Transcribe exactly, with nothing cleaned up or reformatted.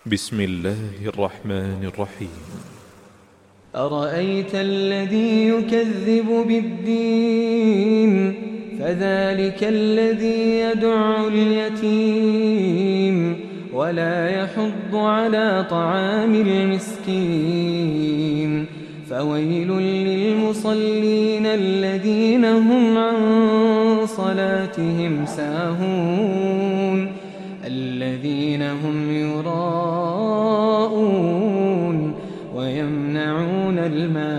بسم الله الرحمن الرحيم. أرأيت الذي يكذب بالدين فذلك الذي يدع اليتيم ولا يحض على طعام المسكين فويل للمصلين الذين هم عن صلاتهم ساهون الذين هم يراءون ويمنعون الماء